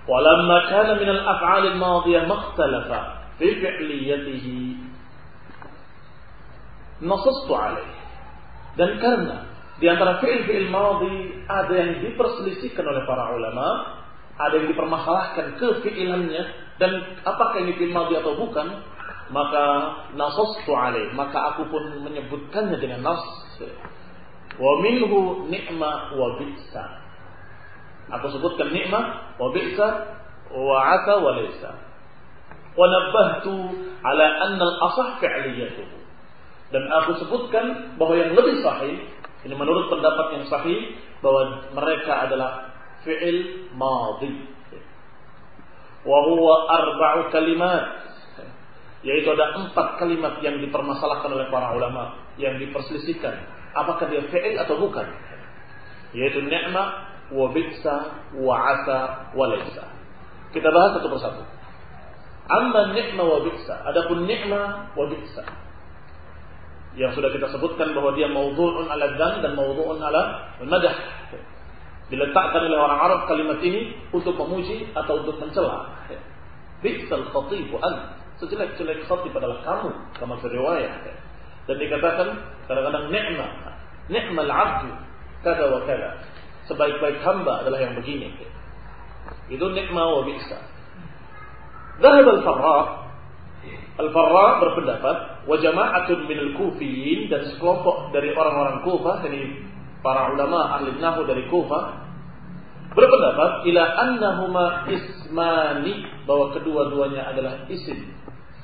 Walamma kana min al-af'al al-madiyah makhtalafa fi fi'liyatihi nasastu alaih. Dan karena di antara fi'il madhi ada yang diperselisihkan oleh para ulama, ada yang dipermasalahkan kefi'ilannya dan apakah ini fi'il madhi atau bukan, maka nasastu alaih, maka aku pun menyebutkannya dengan nas. Wa minhu ni'ma wa bi'sa. Aku sebutkan ni'ma wa bi'sa wa 'asa wa laysa. Wa nabbahtu ala anna al-asah fi'liyatuhu. Dan aku sebutkan bahwa yang lebih sahih, ini menurut pendapat yang sahih, bahwa mereka adalah fi'il madhi. Wa huwa arba'u kalimat, yaitu ada 4 kalimat yang dipermasalahkan oleh para ulama, yang diperselisihkan apakah dia fi'il atau bukan, yaitu ni'ma wa bi'sa wa 'asa wa laysa. Kita bahas satu persatu. Amma ni'ma wa bi'sa, adapun ni'ma wa bi'sa yang sudah kita sebutkan bahwa dia maudhu'un 'ala dzam dan maudhu'un 'ala al-madah. Diletakkan oleh orang Arab kalimat ini untuk memuji atau untuk mencela. Bi'sal khatibu ant, sejelek-jelek khatib adalah kamu, kama riwayat. Dan dikatakan kadang-kadang ni'mal 'abdu kada wa kada, sebaik-baik hamba adalah yang begini. Itu ni'ma wa bi'sa. Dhahab Al-Farra berpendapat, wa jama'atun minal kufiyin, dan sekelompok dari orang-orang Kufah, dari para ulama ahli nahwu dari Kufah, berpendapat ila annahuma ismani, bahwa kedua-duanya adalah isim.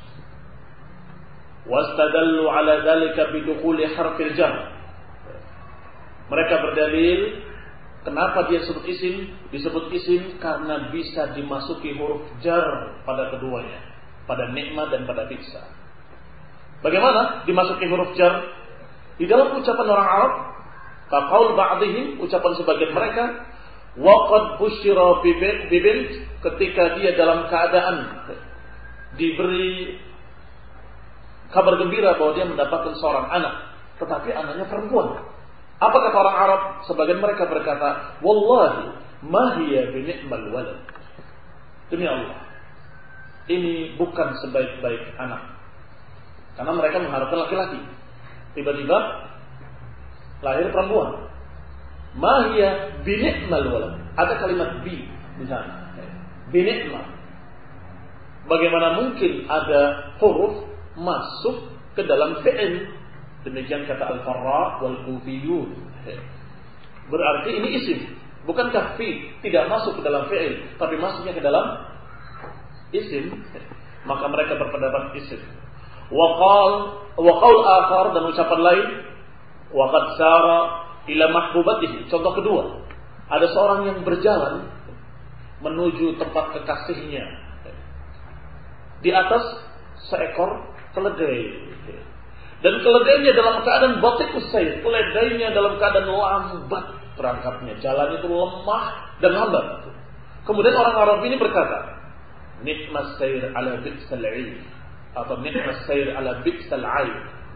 Wastadallu ala dzalika bidukhuli harfil jar. Mereka berdalil kenapa dia disebut isim karena bisa dimasuki huruf jar pada keduanya, pada ni'mah dan pada bi'sa. Bagaimana dimasuki huruf jar? Di dalam ucapan orang Arab, kaqaul ba'dihim, ucapan sebagian mereka, waqad busyira bibint, ketika dia dalam keadaan diberi kabar gembira bahwa dia mendapatkan seorang anak, tetapi anaknya perempuan. Apa kata orang Arab? Sebagian mereka berkata, wallahi ma hiya bi ni'mal walad. Demi Allah, ini bukan sebaik-baik anak. Karena mereka mengharapkan laki-laki. Tiba-tiba lahir perempuan. Ma hiya bi ni'mal walad. Ada kalimat bi di sana. Bi ni'mal. Bagaimana mungkin ada huruf masuk ke dalam fi'il? Demikian kata Al-Farra wal Kufiyun. Berarti ini isim, bukankah fi tidak masuk ke dalam fi'il, tapi masuknya ke dalam isim. Maka mereka berpendapat isim. Wa qaul akhar, dan ucapan lain, wa qad sara ila mahbubatihi. Contoh kedua, ada seorang yang berjalan menuju tempat kekasihnya di atas seekor keledai. Dan keledainya dalam keadaan batikus sayr, keledainya dalam keadaan lambat berangkatnya, jalan itu lemah dan lambat. Kemudian orang Arab ini berkata, nikmas sayr ala bi'sal 'ain, atau nikmas sayr ala bi'sal 'ain.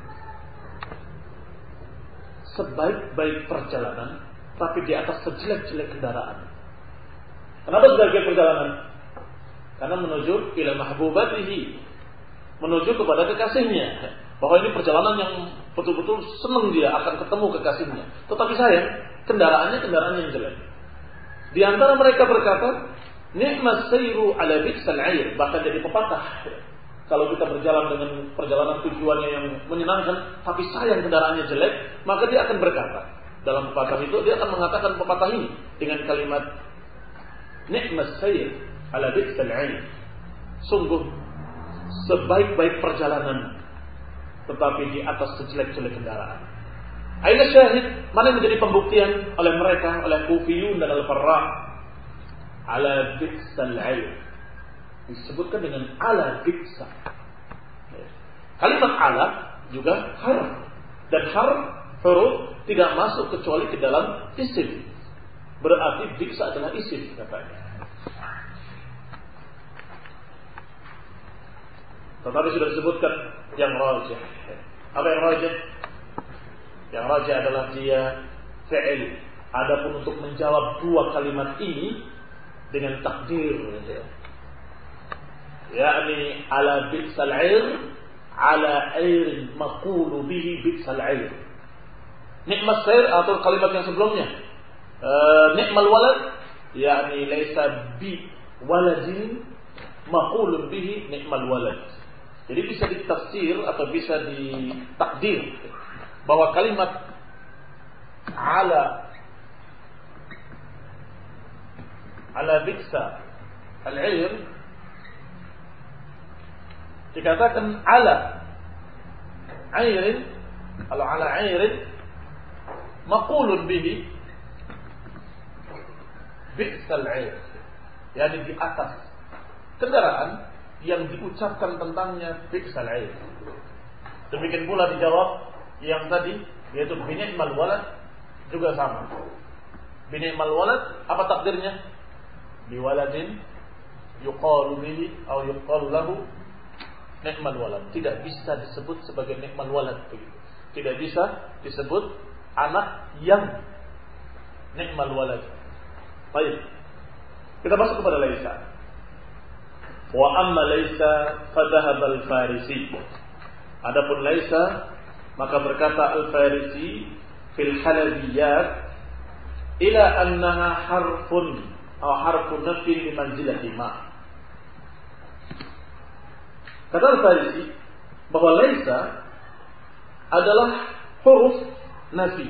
Sebaik-baik perjalanan, tapi di atas sejelek-jelek kendaraan. Kenapa sebaik-baik perjalanan? Karena menuju ila mahbubatihi, menuju kepada kekasihnya. Bahwa ini perjalanan yang betul-betul senang dia akan ketemu kekasihnya. Tetapi sayang, kendaraannya kendaraan yang jelek. Di antara mereka berkata, ni'mas sayru ala bi'sal 'air, bahkan jadi pepatah. Kalau kita berjalan dengan perjalanan tujuannya yang menyenangkan, tapi sayang kendaraannya jelek, maka dia akan berkata, dalam pepatah itu dia akan mengatakan pepatah ini dengan kalimat ni'mas sayr ala bi'sal 'air. Sungguh sebaik-baik perjalanan, tetapi di atas sejelek-jelek kendaraan. Aina syahid, mana yang menjadi pembuktian oleh mereka, oleh Kufiyun dan Al-Farra? Ala bi'sal 'air, disebutkan dengan ala bi'sa. Kalimat ala juga harf, dan harf huruf tidak masuk kecuali ke dalam isim. Berarti bi'sa adalah isim katanya. Tetapi sudah disebutkan yang rajih. Apa yang rajih? Yang rajih adalah dia fi'il. Adapun untuk menjawab dua kalimat ini, dengan takdir. Yakni ala bi'sal 'ir ala 'ir maqulu bihi bi'sal 'ir. Nikmat sair atau kalimat yang sebelumnya. Nikmal walad yakni laisa bi waladin maqulun bihi nikmal walad. Jadi bisa ditafsir atau bisa ditakdir bahwa kalimat ala bi'sa al-'ir dikatakan ala 'airin, kalau ala 'airin maqulun bihi bi'sal 'ir, yakni di atas kendaraan yang diucapkan tentangnya bi'sal 'ir. Demikian pula dijawab yang tadi yaitu bini'mal walad juga sama. Bini'mal walad apa takdirnya? Biwaladin yuqalu bihi atau yuqalu lahu ni'mal walad. Tidak bisa disebut sebagai ni'mal walad begitu. Tidak bisa disebut anak yang ni'mal walad. Baik. Kita masuk kepada laisa. Wa amma laisa fadhahaba al-Farisi. Adapun laisa maka berkata al-Farisi fil halabiyat ila annaha harfun atau harfun nafi li manzilati ma. Kata al-Farisi bahwa laisa adalah huruf nafi,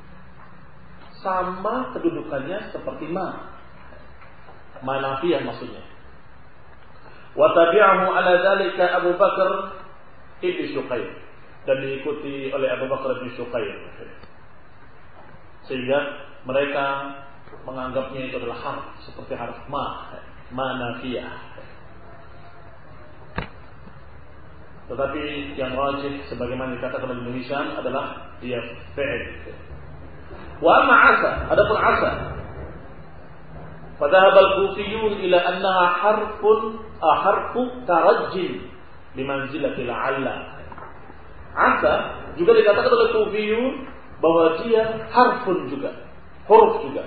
sama kedudukannya seperti ma nafiyah maksudnya. Wa tabi'ahu ala dzalika Abu Bakar ibn Syuqair, dan diikuti oleh Abu Bakar ibn Syuqair, sehingga mereka menganggapnya itu adalah harf seperti harf ma nafiyah. Tetapi yang rajih sebagaimana dikatakan oleh Ibnu Hisham adalah dia fi'il. Wa amma asa, adapun asa fadhahaba al-Kufiyun ila annaha harfu tarajjin limanzilati la'alla. Asa juga dikatakan oleh Kufiyun bahwa dia harfun juga, huruf juga,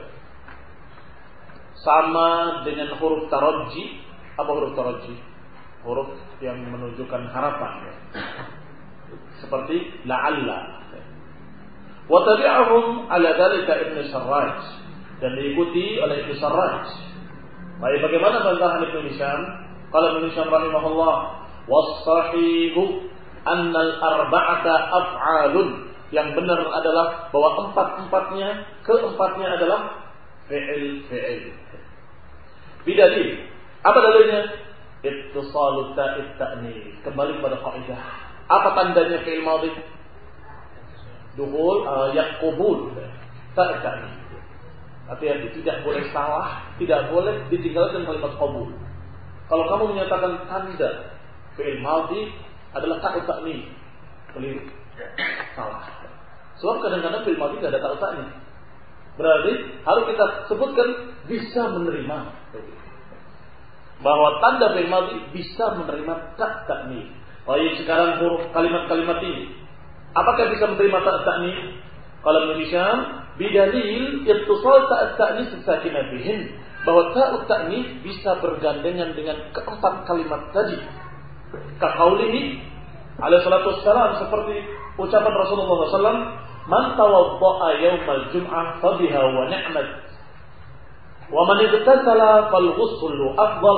sama dengan huruf tarajji. Apa huruf tarajji? Huruf yang menunjukkan harapan, seperti la'alla. Wa tabi'ahum ala dzalika Ibnu Sarraj, dan diikuti oleh Ibnu Sarraj. Baik, bagaimana bantahan Ibnu Hisham? Qala Ibnu Hisham rahimahullah, was-sahihu anna al-arba'ata af'alun. Yang benar adalah bahwa keempatnya adalah fi'il. Bidalil. Apa dalilnya? Ittisalu ta'id ta'nis. Kembali pada kaidah. Apa tandanya fi'il madhi? Dukhul yaqbul ta'id ta'nis. Artinya tidak boleh salah, tidak boleh ditinggalkan kalimat qabul. Kalau kamu menyatakan tanda fi'il madhi adalah ta'id ta'nis, keliru, salah. Sebab kadang-kadang fi'il madhi tidak ada ta'id ta'nis. Berarti harus kita sebutkan bisa menerima, bahwa tanda fi'il madhi bisa menerima ta'id ta'nis. Baik, sekarang huruf kalimat-kalimat ini apakah bisa menerima ta'id ta'nis? Kalau Ibnu Hisham bidalil ittisal ta'id ta'nis sakinah bihin, bahwa ta'id ta'nis bisa bergandengan dengan keempat kalimat tadi. Kaqaulihi alaihi salatu wassalam, seperti ucapan Rasulullah SAW, man tawadda'a yaumal jum'ah fabiha wa ni'mat wa man igtasala fal ghuslu afdal.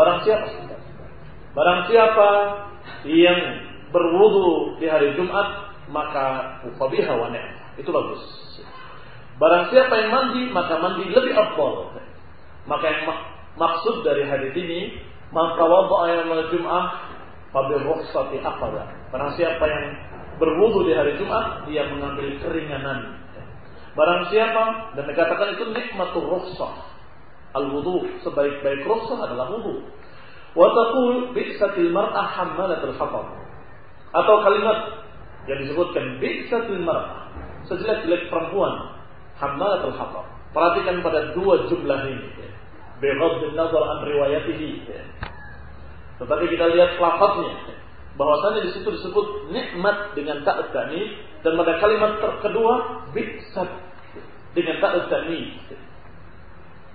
Barang siapa yang berwudu di hari Jumat, maka fabiha wa ni'mat, itu bagus. Barang siapa yang mandi, maka mandi lebih afdal. Maka yang maksud dari hadis ini, man tawadda'a yaumal jum'ah fabil rukhsati akhadha. Barang siapa yang berwudu di hari Jumat, dia mengambil keringanan. Barang siapa, dan dikatakan itu nikmatur rukhsah. Al-wudu, sebaik-baik rukhsah adalah wudu. Wa taqul bi'satil mar'ah hammalatul hatab. Atau kalimat yang disebutkan bi'satil mar'ah, sejelek-jelek perempuan, hammalatul hatab. Perhatikan pada dua jumlah ini, bighaddin nazar an riwayatihi. Tetapi kita lihat lafaznya, bahwasanya di situ disebut nikmat dengan ta'id ta'nis, dan pada kalimat kedua bi'sat dengan ta'id ta'nis.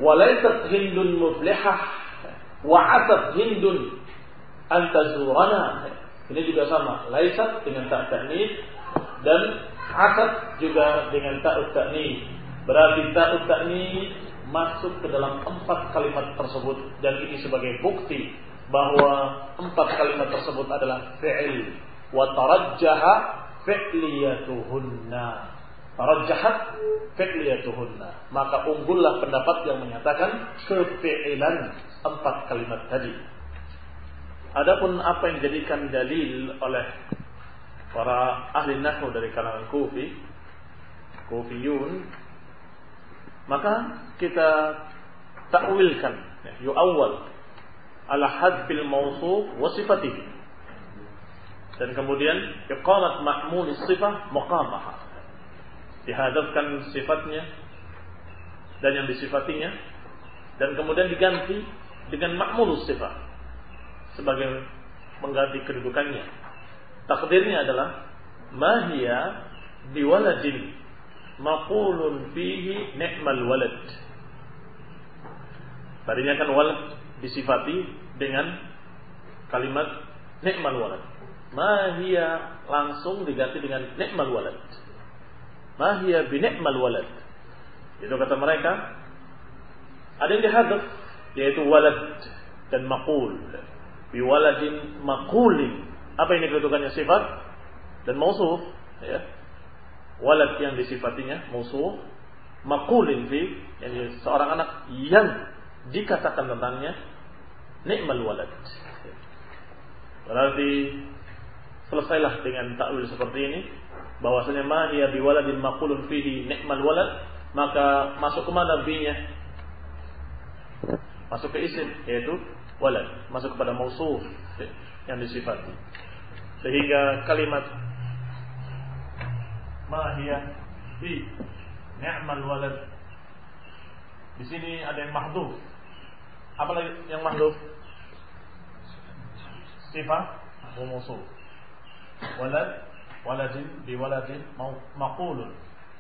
walaysat hindun muflihah wa asat hindun antazurana. Ini juga sama, laysat dengan ta' ta'nits dan asat juga dengan ta'ut ta'nits. Berarti ta'ut ta'nits masuk ke dalam 4 kalimat tersebut, dan ini sebagai bukti bahwa 4 kalimat tersebut adalah fi'il. Wa tarajjaha fi'liyatuhunna. Tarajjahat fi'liyatuhunna. Maka unggullah pendapat yang menyatakan kefi'ilan 4 kalimat tadi. Adapun apa yang dijadikan dalil oleh para ahli nahwu dari kalangan Kufiyun, maka kita takwilkan, yu'awwal ala hadfil mawsuf wa sifatihi, dan kemudian iqamat ma'mul sifah maqamaha, dihadapkan sifatnya dan yang disifatinya, dan kemudian diganti dengan ma'mul sifah sebagai mengganti kedudukannya. Takdirnya adalah ma hiya biwaladin maqulun fihi ni'mal walad. Tadinya kan walad disifati dengan kalimat ni'mal walad. Ma hiya langsung diganti dengan ni'mal walad. Ma hiya bi ni'mal walad. Itu kata mereka ada yang dihadzaf, yaitu walad dan maqul. Bi waladin maqulin. Apa ini kedudukannya? Sifat dan mausuf, ya. Walad yang disifatinya mausuf, maqulin fi, yani seorang anak yang dikatakan tentangnya ni'mal walad. Berarti selesailah dengan takwil seperti ini, bahwasanya ma hiya biwaladin maqulun fihi ni'mal walad, maka masuk ke mana binya? Masuk ke isim, yaitu walad, masuk kepada mausuf yang disifati. Sehingga kalimat ma hiya bi ni'mal walad di sini ada yang mahdhuf. Apa lagi yang mahdhuf? Sifat wa mausuf. Walad, waladin bi waladin maqulun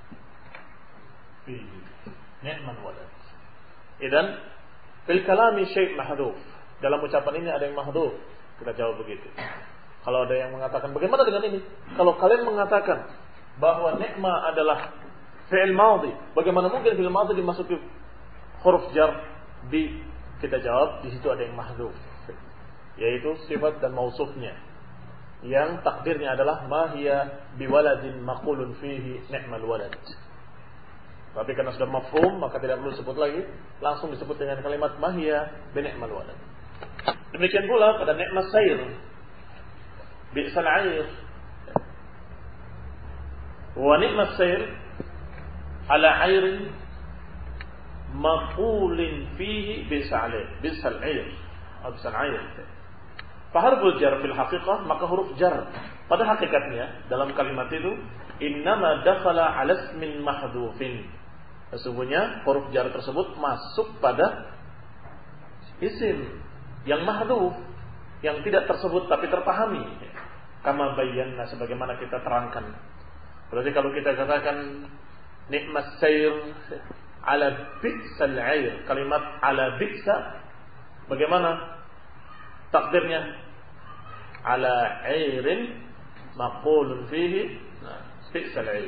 fihi ni'mal walad. Idan fil kalami syai' mahdhuf. Dalam ucapan ini ada yang mahdhuf. Kita jawab begitu. Kalau ada yang mengatakan bagaimana dengan ini? Kalau kalian mengatakan bahwa ni'ma adalah fi'il madhi, bagaimana mungkin fi'il madhi dimasuki huruf jar bi? Kita jawab di situ ada yang mahdhuf, yaitu sifat dan mausufnya, yang takdirnya adalah ma hiya biwaladin maqulun fihi ni'mal walad. Tapi karena sudah mafhum, maka tidak perlu disebut lagi, langsung disebut dengan kalimat ma hiya bi ni'mal walad. Demikian pula pada ni'mas sayr, bi'sal 'ayr. Wa ni'mas sayr ala 'ayrin maqulin fihi bi'sal 'ayr atau bi'sal 'ayr. Faharful jar fil haqiqah, maka huruf jar pada hakikatnya dalam kalimat itu innama dakhala 'ala ismin mahdhufin. Sesungguhnya huruf jar tersebut masuk pada isim yang mahdhuf, yang tidak tersebut tapi terpahami. Kama bayyana, sebagaimana kita terangkan. Berarti kalau kita katakan ni'mas sayr ala bi'sal 'ayr, kalimat ala bi'sa bagaimana takdirnya? Ala 'ayrin maqulun fihi bi'sal 'ayr.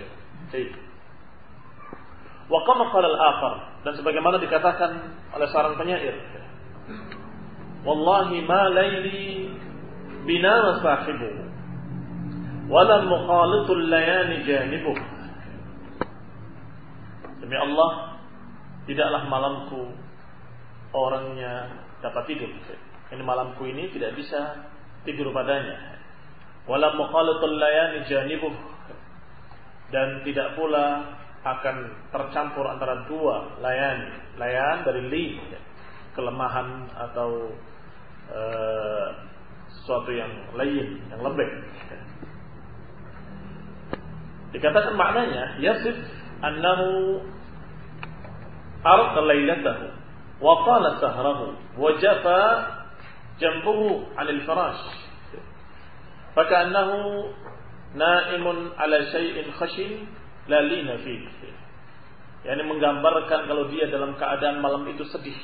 Wa kama qala al-akhar, dan sebagaimana dikatakan oleh seorang penyair, wallahi ma laili bina wa sahibuhu wala mukhalitul layani janibuh. Demi Allah, tidaklah malamku orangnya dapat tidur. Ini malamku ini tidak bisa tidur padanya. Wala mukhalitul layani janibuh, dan tidak pula akan tercampur antara dua layan. Layan dari li, kelemahan atau sesuatu yang lain, yang lembek. Dikatakan maknanya yasif annahu arqa lailatahu wa qala sahrahu wa jafa jambuhu 'ala al-firash faka'annahu na'imun 'ala shay'in khashin la lina fihi. yakni menggambarkan kalau dia dalam keadaan malam itu sedih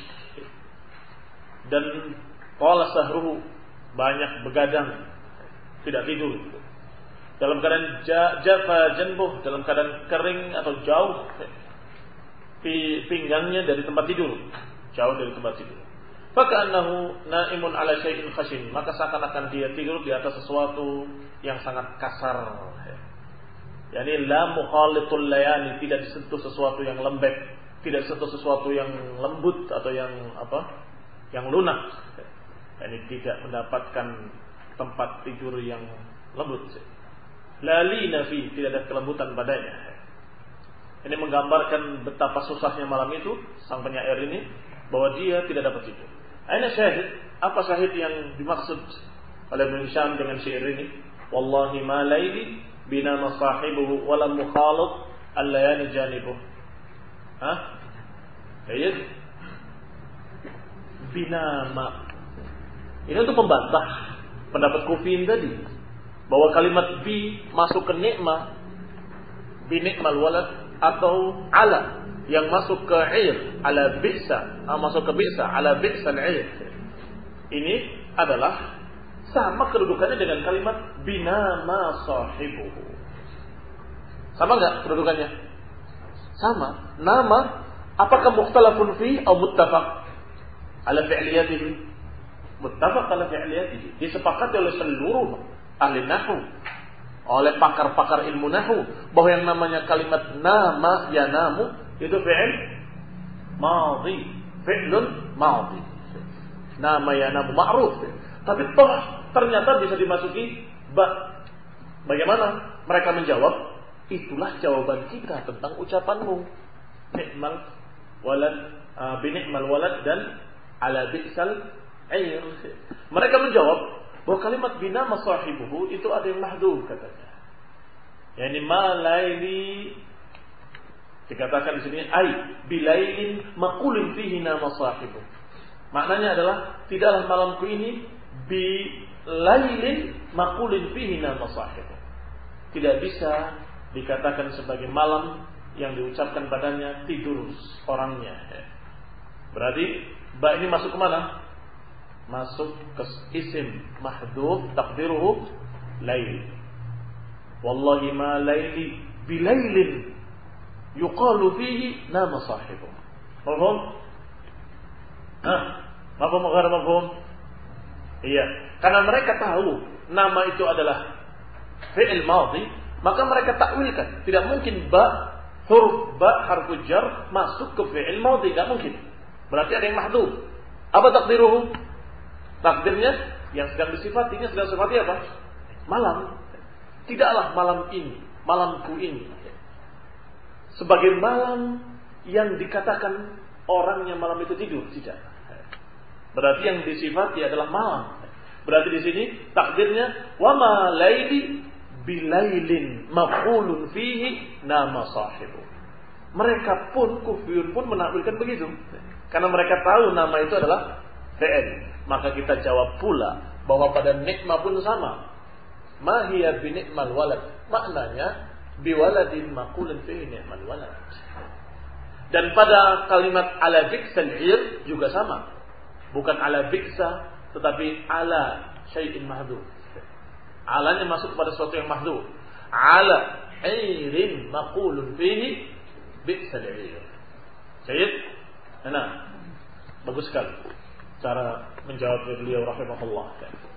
dan qala sahruhu, banyak begadang, tidak tidur, dalam keadaan jafa janbuh, dalam keadaan kering atau jauh pinggangnya dari tempat tidur, jauh dari tempat tidur. Faka'annahu na'imun ala syai'in khashin, maka seakan-akan dia tidur di atas sesuatu yang sangat kasar. Yani la mukhalitul layani, tidak disentuh sesuatu yang lembek, tidak disentuh sesuatu yang lembut atau yang yang lunak. Yani tidak mendapatkan tempat tidur yang lembut. La lina fi, tidak ada kelembutan padanya. Ini menggambarkan betapa susahnya malam itu sang penyair ini, bahwa dia tidak dapat tidur. Aina syahid? Apa syahid yang dimaksud oleh Ibn Hisham dengan syair ini? Wallahi ma laili binama sahibuhu wala mukhalid al-layani janibuh. Ayat binama. Ini untuk membantah pendapat Kufin tadi, bahwa kalimat bi masuk ke nikmah, bi nikmal walad, atau ala yang masuk ke ir, ala bi'sa, masuk ke bi'sa, ala bi'sal ir. Ini adalah sama kedudukannya dengan kalimat binama sahibuhu. Sama enggak kedudukannya? Sama. Nama apakah mukhtalafun fi atau muttafaq ala fi'liyatihi? Muttafaq ala fi'liyatihi. Disepakati oleh seluruh ahli nahwu, oleh pakar-pakar ilmu nahwu, bahwa yang namanya kalimat nama yanamu itu fi'il madhi, fi'lun madhi. Nama yanamu ma'ruf. Tapi ternyata bisa dimasuki ba. Bagaimana mereka menjawab? Itulah jawaban kita tentang ucapanmu. Ni'mal walad, bini'mal walad dan ala bi'sal ayr. Mereka menjawab bahwa kalimat binama sahibuhu itu ada yang mahdhuf katanya. Yani ma laili, dikatakan di sini ai bilailin maqulun fihi nama sahibuhu. Maknanya adalah tidaklah malamku ini bilailin maqulun fihi nama sahibuhu. Tidak bisa dikatakan sebagai malam yang diucapkan padanya tidur orangnya. Berarti ba ini masuk ke mana? Masuk ke isim mahdhuf taqdiruhu lail. Wallahi ma laili bilailin yuqalu fihi nama sahibuh. Mafhum? Mafhum atau ghair mafhum? Iya, karena mereka tahu nama itu adalah fi'il madhi, maka mereka takwilkan. Tidak mungkin huruf ba harfu jar masuk ke fi'il madhi, enggak mungkin. Berarti ada yang mahdhuf. Apa takdiruhu? Takdirnya yang sedang disifatinya sedang sifati apa? Malam. Tidaklah malam ini, malamku ini sebagai malam yang dikatakan orangnya malam itu tidur, tidak. Berarti yang disifati adalah malam. Berarti di sini takdirnya wa ma laili bilailin maf'ulun fihi nama sahibu. Mereka pun kufiyun pun menakwilkan begitu. Karena mereka tahu nama itu adalah fi'il. Maka kita jawab pula bahwa pada nikmah pun sama. Ma hiya bi ni'mal walad. Maknanya biwaladin maqulun fihi ni'mal walad. Dan pada kalimat ala biksal ir juga sama. Bukan ala biksa tetapi ala syai'in mahdhuf. Alanya masuk pada sesuatu yang mahdhuf. Ala irin maqulun fihi biksal ir. Baik? Nah, bagus sekali cara menjawab beliau rahimahullah.